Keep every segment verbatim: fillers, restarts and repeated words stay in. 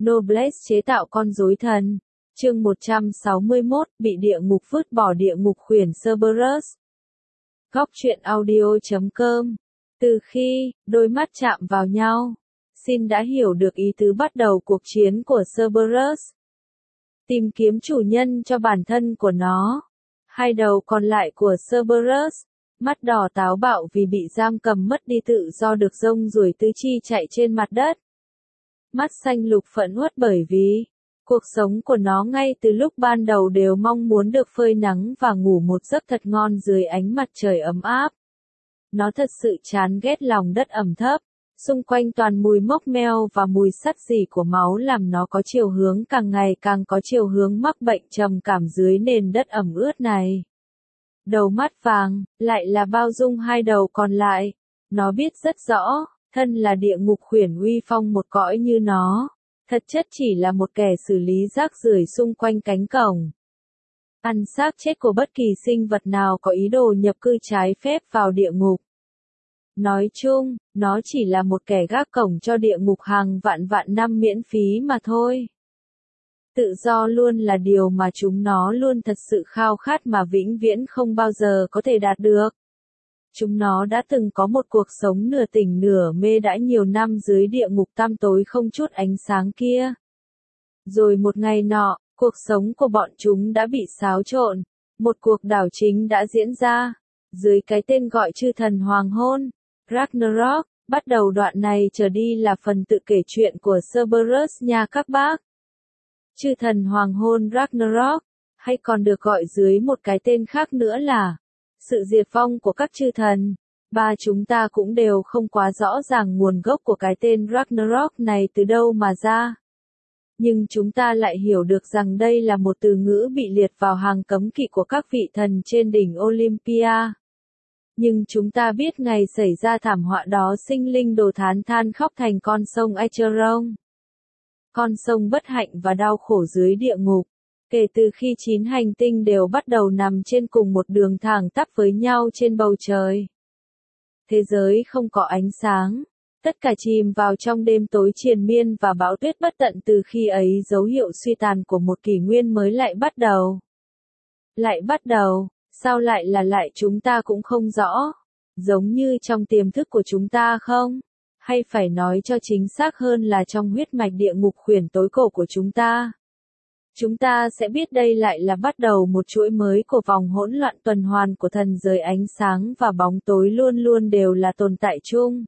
Noblesse chế tạo con rối thần. Chương một trăm sáu mươi mốt, bị địa ngục vứt bỏ địa ngục khuyển Cerberus. Góc truyện audio chấm com. Từ khi đôi mắt chạm vào nhau, Sin đã hiểu được ý tứ bắt đầu cuộc chiến của Cerberus. Tìm kiếm chủ nhân cho bản thân của nó. Hai đầu còn lại của Cerberus, mắt đỏ táo bạo vì bị giam cầm mất đi tự do được rông ruổi tứ chi chạy trên mặt đất. Mắt xanh lục phẫn uất bởi vì cuộc sống của nó ngay từ lúc ban đầu đều mong muốn được phơi nắng và ngủ một giấc thật ngon dưới ánh mặt trời ấm áp. Nó thật sự chán ghét lòng đất ẩm thấp, xung quanh toàn mùi mốc meo và mùi sắt rỉ của máu làm nó có chiều hướng càng ngày càng có chiều hướng mắc bệnh trầm cảm dưới nền đất ẩm ướt này. Đầu mắt vàng, lại là bao dung hai đầu còn lại. Nó biết rất rõ, thân là địa ngục khuyển uy phong một cõi như nó, thật chất chỉ là một kẻ xử lý rác rưởi xung quanh cánh cổng. Ăn xác chết của bất kỳ sinh vật nào có ý đồ nhập cư trái phép vào địa ngục. Nói chung, nó chỉ là một kẻ gác cổng cho địa ngục hàng vạn vạn năm miễn phí mà thôi. Tự do luôn là điều mà chúng nó luôn thật sự khao khát mà vĩnh viễn không bao giờ có thể đạt được. Chúng nó đã từng có một cuộc sống nửa tỉnh nửa mê đã nhiều năm dưới địa ngục tăm tối không chút ánh sáng kia. Rồi một ngày nọ, cuộc sống của bọn chúng đã bị xáo trộn, một cuộc đảo chính đã diễn ra, dưới cái tên gọi chư thần hoàng hôn, Ragnarok. Bắt đầu đoạn này trở đi là phần tự kể chuyện của Cerberus nha các bác. Chư thần hoàng hôn Ragnarok, hay còn được gọi dưới một cái tên khác nữa là sự diệt vong của các chư thần. Ba chúng ta cũng đều không quá rõ ràng nguồn gốc của cái tên Ragnarok này từ đâu mà ra. Nhưng chúng ta lại hiểu được rằng đây là một từ ngữ bị liệt vào hàng cấm kỵ của các vị thần trên đỉnh Olympia. Nhưng chúng ta biết ngày xảy ra thảm họa đó sinh linh đồ thán than khóc thành con sông Acheron. Con sông bất hạnh và đau khổ dưới địa ngục. Kể từ khi chín hành tinh đều bắt đầu nằm trên cùng một đường thẳng tắp với nhau trên bầu trời. Thế giới không có ánh sáng. Tất cả chìm vào trong đêm tối triền miên và bão tuyết bất tận từ khi ấy dấu hiệu suy tàn của một kỷ nguyên mới lại bắt đầu. Lại bắt đầu, sao lại là lại chúng ta cũng không rõ. Giống như trong tiềm thức của chúng ta không? Hay phải nói cho chính xác hơn là trong huyết mạch địa ngục khuyển tối cổ của chúng ta. Chúng ta sẽ biết đây lại là bắt đầu một chuỗi mới của vòng hỗn loạn tuần hoàn của thần giới ánh sáng và bóng tối luôn luôn đều là tồn tại chung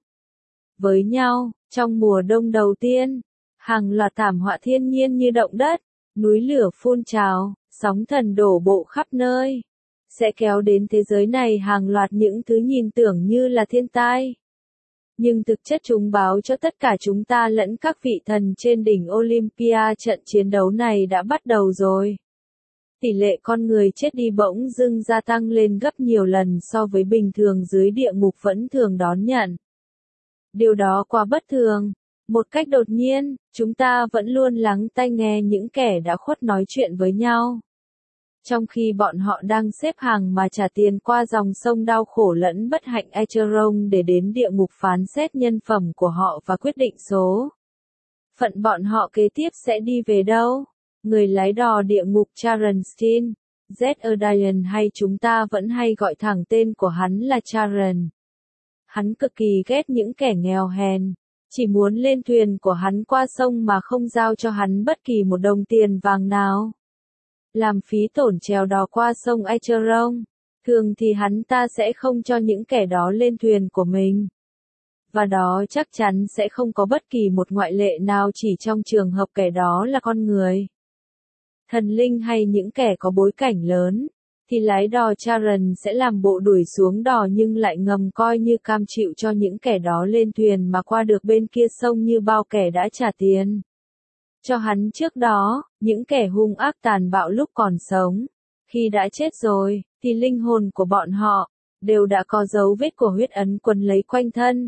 với nhau. Trong mùa đông đầu tiên, hàng loạt thảm họa thiên nhiên như động đất, núi lửa phun trào, sóng thần đổ bộ khắp nơi, sẽ kéo đến thế giới này hàng loạt những thứ nhìn tưởng như là thiên tai. Nhưng thực chất chúng báo cho tất cả chúng ta lẫn các vị thần trên đỉnh Olympia trận chiến đấu này đã bắt đầu rồi. Tỷ lệ con người chết đi bỗng dưng gia tăng lên gấp nhiều lần so với bình thường dưới địa ngục vẫn thường đón nhận. Điều đó quá bất thường. Một cách đột nhiên, chúng ta vẫn luôn lắng tai nghe những kẻ đã khuất nói chuyện với nhau. Trong khi bọn họ đang xếp hàng mà trả tiền qua dòng sông đau khổ lẫn bất hạnh Acheron để đến địa ngục phán xét nhân phẩm của họ và quyết định số phận bọn họ kế tiếp sẽ đi về đâu. Người lái đò địa ngục Charon Z Erdian hay chúng ta vẫn hay gọi thẳng tên của hắn là Charon. Hắn cực kỳ ghét những kẻ nghèo hèn, chỉ muốn lên thuyền của hắn qua sông mà không giao cho hắn bất kỳ một đồng tiền vàng nào. Làm phí tổn chèo đò qua sông Acheron. Thường thì hắn ta sẽ không cho những kẻ đó lên thuyền của mình. Và đó chắc chắn sẽ không có bất kỳ một ngoại lệ nào chỉ trong trường hợp kẻ đó là con người. Thần linh hay những kẻ có bối cảnh lớn, thì lái đò Charon sẽ làm bộ đuổi xuống đò nhưng lại ngầm coi như cam chịu cho những kẻ đó lên thuyền mà qua được bên kia sông như bao kẻ đã trả tiền cho hắn trước đó. Những kẻ hung ác tàn bạo lúc còn sống, khi đã chết rồi, thì linh hồn của bọn họ đều đã có dấu vết của huyết ấn quấn lấy quanh thân.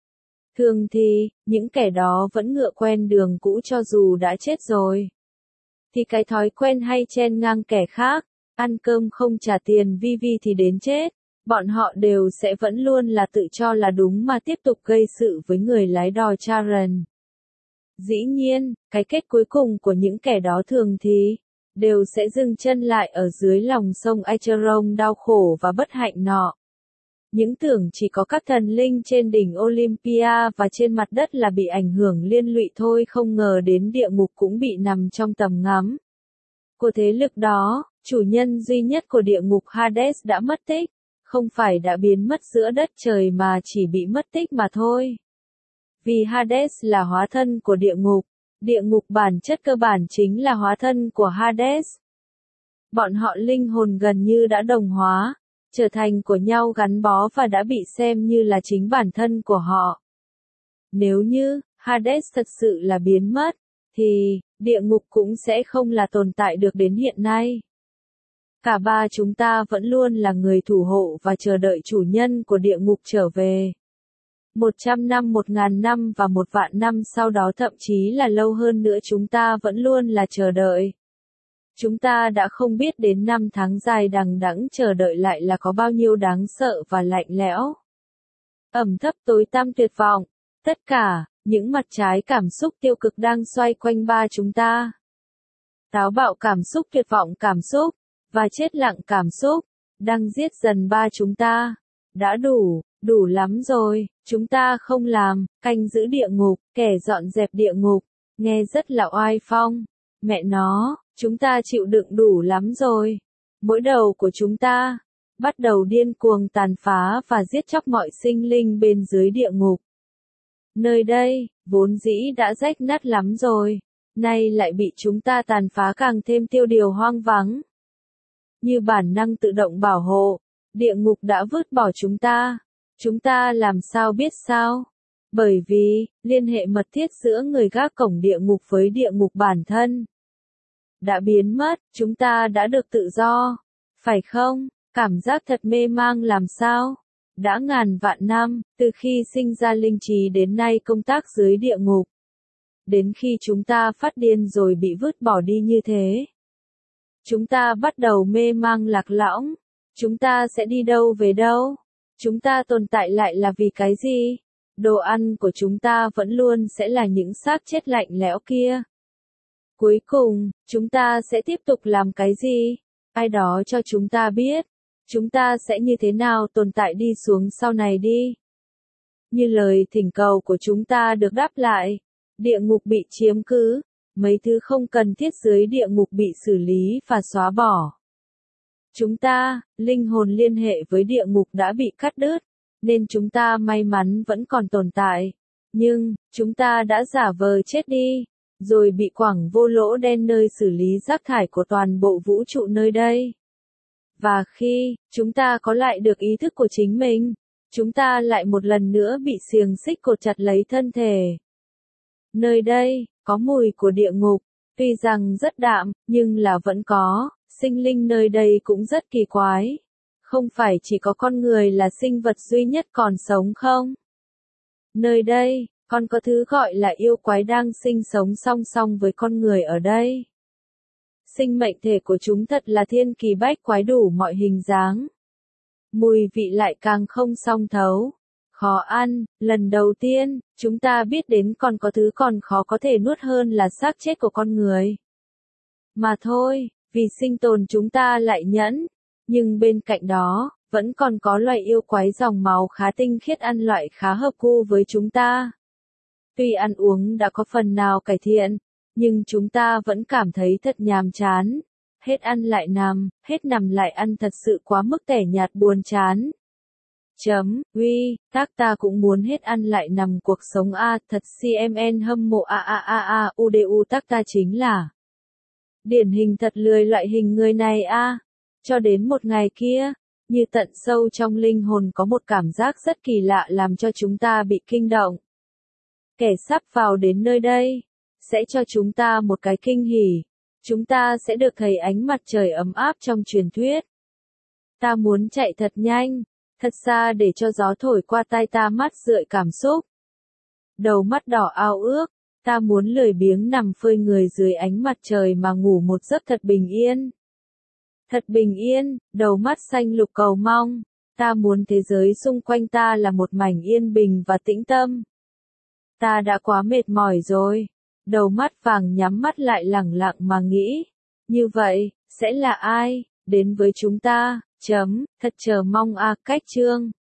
Thường thì, những kẻ đó vẫn ngựa quen đường cũ cho dù đã chết rồi. Thì cái thói quen hay chen ngang kẻ khác, ăn cơm không trả tiền vi vi thì đến chết, bọn họ đều sẽ vẫn luôn là tự cho là đúng mà tiếp tục gây sự với người lái đò Charon. Dĩ nhiên, cái kết cuối cùng của những kẻ đó thường thì đều sẽ dừng chân lại ở dưới lòng sông Acheron đau khổ và bất hạnh nọ. Những tưởng chỉ có các thần linh trên đỉnh Olympia và trên mặt đất là bị ảnh hưởng liên lụy thôi, không ngờ đến địa ngục cũng bị nằm trong tầm ngắm của thế lực đó. Chủ nhân duy nhất của địa ngục Hades đã mất tích, không phải đã biến mất giữa đất trời mà chỉ bị mất tích mà thôi. Vì Hades là hóa thân của địa ngục, địa ngục bản chất cơ bản chính là hóa thân của Hades. Bọn họ linh hồn gần như đã đồng hóa, trở thành của nhau, gắn bó và đã bị xem như là chính bản thân của họ. Nếu như Hades thật sự là biến mất, thì địa ngục cũng sẽ không là tồn tại được đến hiện nay. Cả ba chúng ta vẫn luôn là người thủ hộ và chờ đợi chủ nhân của địa ngục trở về. Một trăm năm, một ngàn năm và một vạn năm sau đó, thậm chí là lâu hơn nữa, chúng ta vẫn luôn là chờ đợi. Chúng ta đã không biết đến năm tháng dài đằng đẵng chờ đợi lại là có bao nhiêu đáng sợ và lạnh lẽo. Ẩm thấp, tối tăm, tuyệt vọng. Tất cả, những mặt trái cảm xúc tiêu cực đang xoay quanh ba chúng ta. Táo bạo cảm xúc, tuyệt vọng cảm xúc, và chết lặng cảm xúc, đang giết dần ba chúng ta. Đã đủ, đủ lắm rồi, chúng ta không làm, canh giữ địa ngục, kẻ dọn dẹp địa ngục, nghe rất là oai phong. Mẹ nó, chúng ta chịu đựng đủ lắm rồi. Mỗi đầu của chúng ta bắt đầu điên cuồng tàn phá và giết chóc mọi sinh linh bên dưới địa ngục. Nơi đây, vốn dĩ đã rách nát lắm rồi, nay lại bị chúng ta tàn phá càng thêm tiêu điều hoang vắng. Như bản năng tự động bảo hộ, địa ngục đã vứt bỏ chúng ta. Chúng ta làm sao biết sao? Bởi vì, liên hệ mật thiết giữa người gác cổng địa ngục với địa ngục bản thân đã biến mất, chúng ta đã được tự do. Phải không? Cảm giác thật mê mang làm sao? Đã ngàn vạn năm, từ khi sinh ra linh trí đến nay công tác dưới địa ngục. Đến khi chúng ta phát điên rồi bị vứt bỏ đi như thế. Chúng ta bắt đầu mê mang lạc lõng. Chúng ta sẽ đi đâu về đâu? Chúng ta tồn tại lại là vì cái gì? Đồ ăn của chúng ta vẫn luôn sẽ là những xác chết lạnh lẽo kia. Cuối cùng, chúng ta sẽ tiếp tục làm cái gì? Ai đó cho chúng ta biết. Chúng ta sẽ như thế nào tồn tại đi xuống sau này đi? Như lời thỉnh cầu của chúng ta được đáp lại. Địa ngục bị chiếm cứ. Mấy thứ không cần thiết dưới địa ngục bị xử lý và xóa bỏ. Chúng ta, linh hồn liên hệ với địa ngục đã bị cắt đứt, nên chúng ta may mắn vẫn còn tồn tại. Nhưng, chúng ta đã giả vờ chết đi, rồi bị quẳng vô lỗ đen nơi xử lý rác thải của toàn bộ vũ trụ nơi đây. Và khi chúng ta có lại được ý thức của chính mình, chúng ta lại một lần nữa bị xiềng xích cột chặt lấy thân thể. Nơi đây, có mùi của địa ngục, tuy rằng rất đạm, nhưng là vẫn có. Sinh linh nơi đây cũng rất kỳ quái. Không phải chỉ có con người là sinh vật duy nhất còn sống không? Nơi đây, còn có thứ gọi là yêu quái đang sinh sống song song với con người ở đây. Sinh mệnh thể của chúng thật là thiên kỳ bách quái, đủ mọi hình dáng. Mùi vị lại càng không song thấu. Khó ăn, lần đầu tiên, chúng ta biết đến còn có thứ còn khó có thể nuốt hơn là xác chết của con người. Mà thôi. Vì sinh tồn chúng ta lại nhẫn, nhưng bên cạnh đó, vẫn còn có loài yêu quái dòng máu khá tinh khiết, ăn loại khá hợp gu với chúng ta. Tuy ăn uống đã có phần nào cải thiện, nhưng chúng ta vẫn cảm thấy thật nhàm chán. Hết ăn lại nằm, hết nằm lại ăn, thật sự quá mức tẻ nhạt buồn chán. Chấm, uy, tác ta cũng muốn hết ăn lại nằm cuộc sống a, thật cmn hâm mộ a a a a, udu tác ta chính là điển hình thật lười loại hình người này a. À. Cho đến một ngày kia, như tận sâu trong linh hồn có một cảm giác rất kỳ lạ làm cho chúng ta bị kinh động. Kẻ sắp vào đến nơi đây, sẽ cho chúng ta một cái kinh hỉ. Chúng ta sẽ được thấy ánh mặt trời ấm áp trong truyền thuyết. Ta muốn chạy thật nhanh, thật xa để cho gió thổi qua tai ta mát rượi cảm xúc. Đầu mắt đỏ ao ước. Ta muốn lười biếng nằm phơi người dưới ánh mặt trời mà ngủ một giấc thật bình yên. Thật bình yên, đầu mắt xanh lục cầu mong. Ta muốn thế giới xung quanh ta là một mảnh yên bình và tĩnh tâm. Ta đã quá mệt mỏi rồi. Đầu mắt vàng nhắm mắt lại lẳng lặng mà nghĩ. Như vậy, sẽ là ai, đến với chúng ta, chấm, thật chờ mong a cách chương.